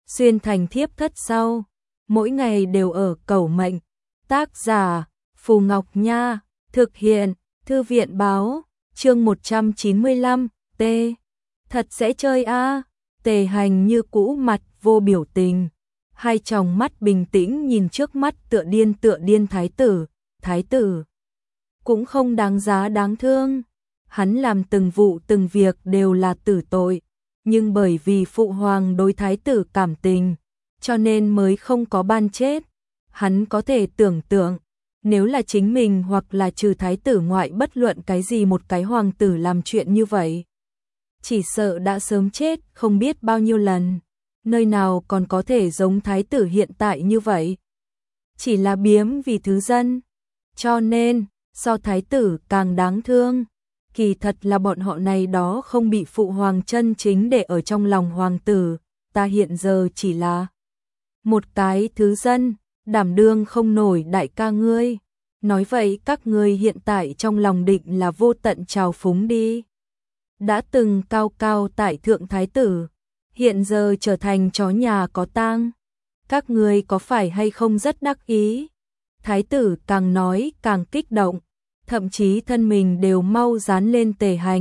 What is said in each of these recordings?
xuyên thành thiếp thất sau, mỗi ngày đều ở cầu mệnh. Tác giả Phù Ngọc Nha, thực hiện Thư viện báo, chương 195, T. Thật sẽ chơi a. Tề Hành như cũ mặt vô biểu tình, hai tròng mắt bình tĩnh nhìn trước mắt tựa điên thái tử cũng không đáng giá đáng thương, hắn làm từng vụ từng việc đều là tử tội, nhưng bởi vì phụ hoàng đối thái tử cảm tình, cho nên mới không có ban chết. Hắn có thể tưởng tượng, nếu là chính mình hoặc là trừ thái tử ngoại bất luận cái gì một cái hoàng tử làm chuyện như vậy, chỉ sợ đã sớm chết không biết bao nhiêu lần, nơi nào còn có thể giống thái tử hiện tại như vậy. Chỉ là biếm vì thứ dân, cho nên, so thái tử càng đáng thương. Kỳ thật là bọn họ này đó không bị phụ hoàng chân chính để ở trong lòng hoàng tử, ta hiện giờ chỉ là một cái thứ dân, đảm đương không nổi đại ca ngươi. Nói vậy các ngươi hiện tại trong lòng định là vô tận trào phúng đi. Đã từng cao cao tại thượng thái tử, hiện giờ trở thành chó nhà có tang. Các ngươi có phải hay không rất đắc ý? Thái tử càng nói càng kích động, thậm chí thân mình đều mau dán lên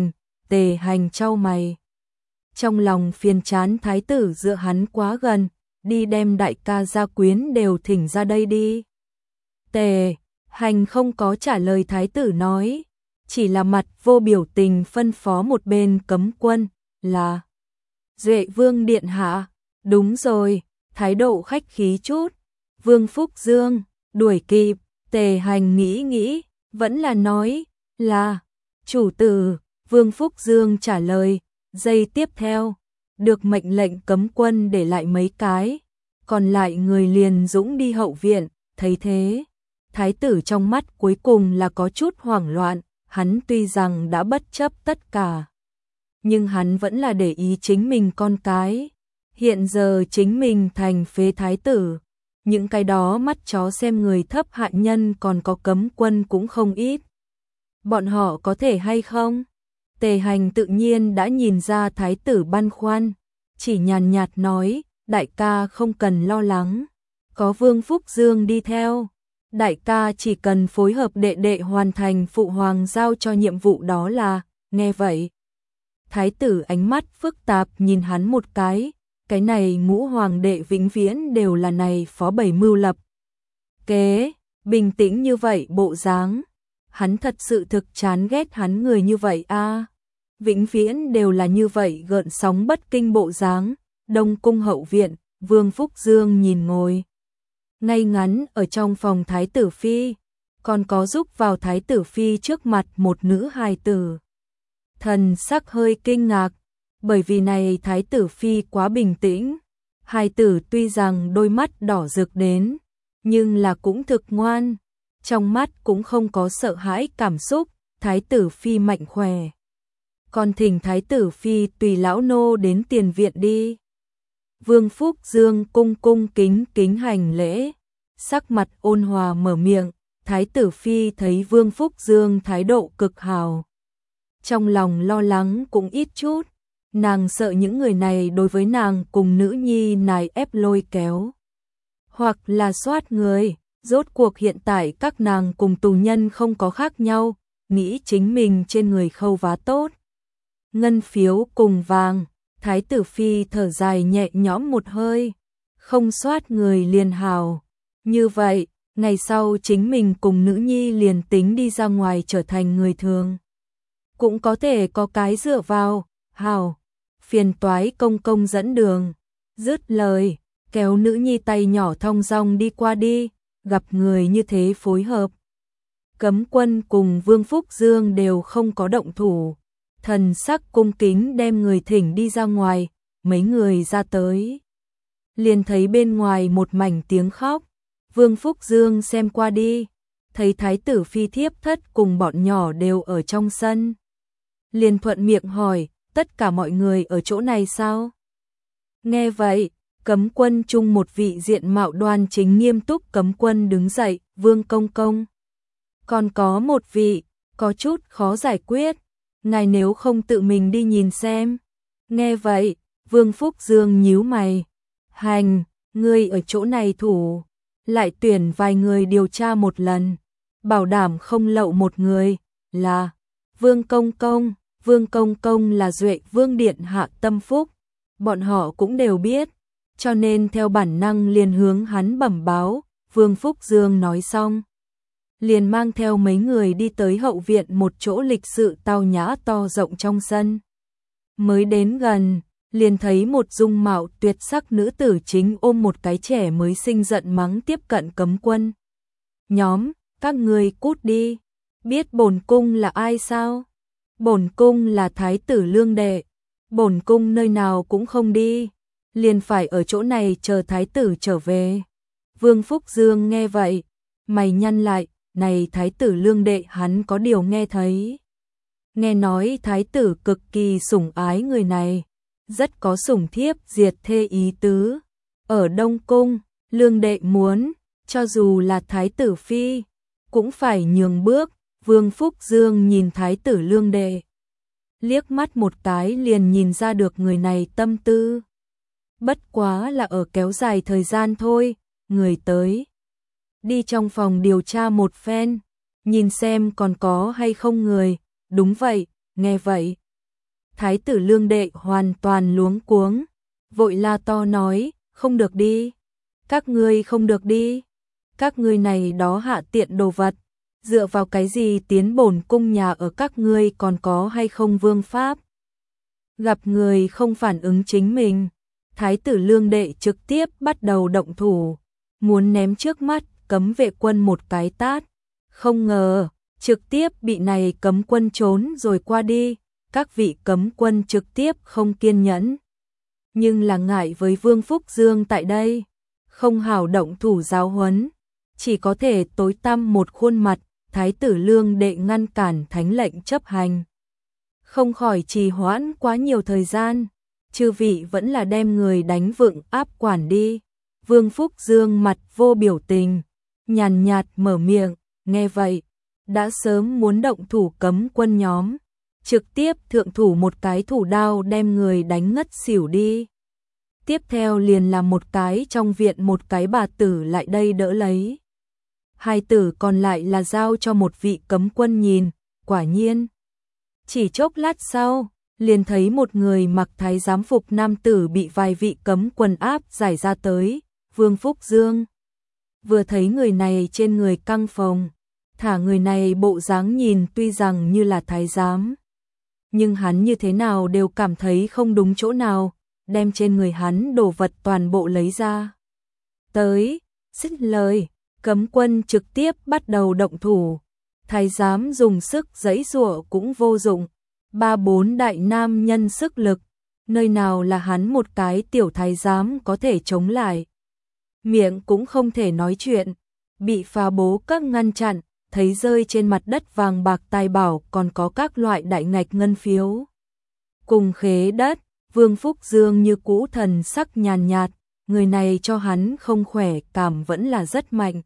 Tề Hành chau mày. Trong lòng phiền chán thái tử dựa hắn quá gần, đi đem đại ca gia quyến đều thỉnh ra đây đi. Tề Hành không có trả lời thái tử nói, chỉ là mặt vô biểu tình phân phó một bên cấm quân là Duệ Vương điện hạ. Đúng rồi, thái độ khách khí chút. Vương Phúc Dương đuổi kịp, Tề Hành nghĩ, vẫn là nói là chủ tử. Vương Phúc Dương trả lời, giây tiếp theo, được mệnh lệnh cấm quân để lại mấy cái, còn lại người liền dũng đi hậu viện. Thấy thế, thái tử trong mắt cuối cùng là có chút hoảng loạn, hắn tuy rằng đã bất chấp tất cả, nhưng hắn vẫn là để ý chính mình con cái. Hiện giờ chính mình thành phế thái tử, những cái đó mắt chó xem người thấp hạ nhân còn có cấm quân cũng không ít. Bọn họ có thể hay không? Tề Hành tự nhiên đã nhìn ra thái tử băn khoăn, chỉ nhàn nhạt nói, đại ca không cần lo lắng, có Vương Phúc Dương đi theo. Đại ca chỉ cần phối hợp đệ đệ hoàn thành phụ hoàng giao cho nhiệm vụ đó là. Nghe vậy, thái tử ánh mắt phức tạp nhìn hắn một cái này ngũ hoàng đệ vĩnh viễn đều là này phó bảy mưu lập kế, bình tĩnh như vậy bộ dáng, hắn thật sự thực chán ghét hắn người như vậy a. Vĩnh viễn đều là như vậy gợn sóng bất kinh bộ dáng. Đông cung hậu viện, Vương Phúc Dương nhìn ngồi ngay ngắn ở trong phòng thái tử phi, còn có giúp vào thái tử phi trước mặt một nữ hài tử. Thần sắc hơi kinh ngạc, bởi vì này thái tử phi quá bình tĩnh. Hài tử tuy rằng đôi mắt đỏ rực đến, nhưng là cũng thực ngoan, trong mắt cũng không có sợ hãi cảm xúc. Thái tử phi mạnh khỏe, còn thỉnh thái tử phi tùy lão nô đến tiền viện đi. Vương Phúc Dương cung kính hành lễ, sắc mặt ôn hòa mở miệng. Thái tử phi thấy Vương Phúc Dương thái độ cực hào, trong lòng lo lắng cũng ít chút, nàng sợ những người này đối với nàng cùng nữ nhi nài ép lôi kéo, hoặc là soát người. Rốt cuộc hiện tại các nàng cùng tù nhân không có khác nhau, nghĩ chính mình trên người khâu vá tốt, ngân phiếu cùng vàng. Thái tử phi thở dài nhẹ nhõm một hơi, không soát người liền hào. Như vậy, ngày sau chính mình cùng nữ nhi liền tính đi ra ngoài trở thành người thường, cũng có thể có cái dựa vào. Hào, phiền toái công dẫn đường. Dứt lời, kéo nữ nhi tay nhỏ thong dong đi qua đi, gặp người như thế phối hợp. Cấm quân cùng Vương Phúc Dương đều không có động thủ, thần sắc cung kính đem người thỉnh đi ra ngoài. Mấy người ra tới, liền thấy bên ngoài một mảnh tiếng khóc. Vương Phúc Dương xem qua đi, thấy thái tử phi thiếp thất cùng bọn nhỏ đều ở trong sân, liền thuận miệng hỏi, tất cả mọi người ở chỗ này sao? Nghe vậy, cấm quân chung một vị diện mạo đoan chính nghiêm túc cấm quân đứng dậy, Vương công công. Còn có một vị, có chút khó giải quyết, ngài nếu không tự mình đi nhìn xem. Nghe vậy, Vương Phúc Dương nhíu mày, Hành, ngươi ở chỗ này thủ, lại tuyển vài người điều tra một lần, bảo đảm không lậu một người, là Vương Công Công. Vương Công Công là Duệ Vương điện hạ tâm phúc, bọn họ cũng đều biết, cho nên theo bản năng liền hướng hắn bẩm báo. Vương Phúc Dương nói xong, liền mang theo mấy người đi tới hậu viện một chỗ lịch sự tao nhã to rộng trong sân. Mới đến gần, liền thấy một dung mạo tuyệt sắc nữ tử chính ôm một cái trẻ mới sinh giận mắng tiếp cận cấm quân. Nhóm, các người cút đi, biết bổn cung là ai sao? Bổn cung là thái tử Lương Đệ, bổn cung nơi nào cũng không đi, liền phải ở chỗ này chờ thái tử trở về. Vương Phúc Dương nghe vậy, mày nhăn lại, này thái tử Lương Đệ hắn có điều nghe thấy. Nghe nói thái tử cực kỳ sủng ái người này, rất có sủng thiếp diệt thê ý tứ. Ở Đông Cung, Lương Đệ muốn, cho dù là thái tử phi, cũng phải nhường bước. Vương Phúc Dương nhìn thái tử Lương Đệ, liếc mắt một cái liền nhìn ra được người này tâm tư. Bất quá là ở kéo dài thời gian thôi, người tới. Đi trong phòng điều tra một phen, nhìn xem còn có hay không người. Đúng vậy, nghe vậy. Thái tử Lương Đệ hoàn toàn luống cuống, vội la to nói, không được đi. Các ngươi không được đi. Các ngươi này đó hạ tiện đồ vật. Dựa vào cái gì tiến bổn cung nhà ở các ngươi còn có hay không vương pháp? Gặp người không phản ứng chính mình, thái tử Lương Đệ trực tiếp bắt đầu động thủ, muốn ném trước mắt cấm vệ quân một cái tát. Không ngờ, trực tiếp bị này cấm quân trốn rồi qua đi, các vị cấm quân trực tiếp không kiên nhẫn. Nhưng là ngại với Vương Phúc Dương tại đây, không hảo động thủ giáo huấn, chỉ có thể tối tăm một khuôn mặt. Thái tử Lương Đệ ngăn cản thánh lệnh chấp hành, không khỏi trì hoãn quá nhiều thời gian, chư vị vẫn là đem người đánh vựng áp quản đi. Vương Phúc Dương mặt vô biểu tình, nhàn nhạt mở miệng, nghe vậy, đã sớm muốn động thủ cấm quân nhóm, trực tiếp thượng thủ một cái thủ đao đem người đánh ngất xỉu đi. Tiếp theo liền là một cái trong viện một cái bà tử lại đây đỡ lấy. Hai tử còn lại là giao cho một vị cấm quân nhìn, quả nhiên. Chỉ chốc lát sau, liền thấy một người mặc thái giám phục nam tử bị vài vị cấm quân áp giải ra tới. Vương Phúc Dương vừa thấy người này trên người căng phồng, thả người này bộ dáng nhìn tuy rằng như là thái giám, nhưng hắn như thế nào đều cảm thấy không đúng chỗ nào, đem trên người hắn đồ vật toàn bộ lấy ra. Tới, dứt lời, cấm quân trực tiếp bắt đầu động thủ, thái giám dùng sức giãy giụa cũng vô dụng, 3-4 đại nam nhân sức lực, nơi nào là hắn một cái tiểu thái giám có thể chống lại. Miệng cũng không thể nói chuyện, bị phá bố các ngăn chặn, thấy rơi trên mặt đất vàng bạc tài bảo còn có các loại đại ngạch ngân phiếu. Cùng khế đất, Vương Phúc Dương như cũ thần sắc nhàn nhạt, người này cho hắn không khỏe cảm vẫn là rất mạnh.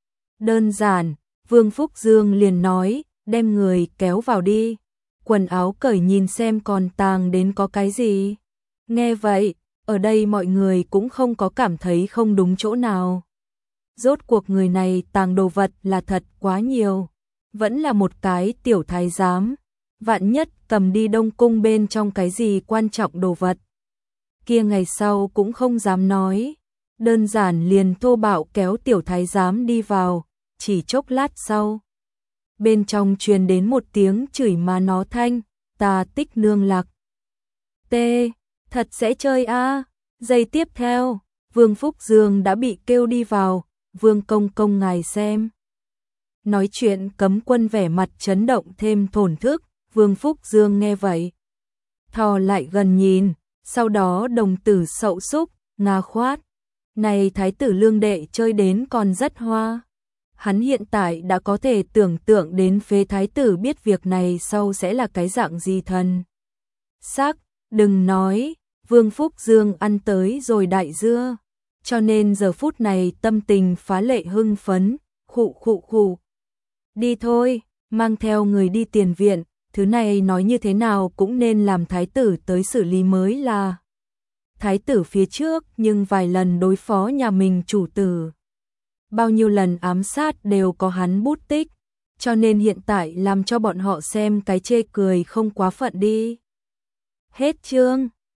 Đơn giản, Vương Phúc Dương liền nói, đem người kéo vào đi, quần áo cởi nhìn xem còn tàng đến có cái gì. Nghe vậy, ở đây mọi người cũng không có cảm thấy không đúng chỗ nào. Rốt cuộc người này tàng đồ vật là thật quá nhiều, vẫn là một cái tiểu thái giám, vạn nhất cầm đi Đông Cung bên trong cái gì quan trọng đồ vật. Kia ngày sau cũng không dám nói, đơn giản liền thô bạo kéo tiểu thái giám đi vào, chỉ chốc lát sau. Bên trong truyền đến một tiếng chửi má nó thanh, ta tích nương lạc. Tê, thật sẽ chơi a. Giây tiếp theo, Vương Phúc Dương đã bị kêu đi vào, Vương Công Công ngài xem. Nói chuyện cấm quân vẻ mặt chấn động thêm thổn thức, Vương Phúc Dương nghe vậy. Thò lại gần nhìn, sau đó đồng tử sậu súc, nga khoát. Này thái tử Lương Đệ chơi đến còn rất hoa. Hắn hiện tại đã có thể tưởng tượng đến phế thái tử biết việc này sau sẽ là cái dạng gì thần. Sắc, đừng nói, Vương Phúc Dương ăn tới rồi đại dưa, cho nên giờ phút này tâm tình phá lệ hưng phấn, khụ. Đi thôi, mang theo người đi tiền viện, thứ này nói như thế nào cũng nên làm thái tử tới xử lý mới là. thái tử phía trước nhưng vài lần đối phó nhà mình chủ tử. Bao nhiêu lần ám sát đều có hắn bút tích, cho nên hiện tại làm cho bọn họ xem cái chê cười không quá phận đi. Hết chương.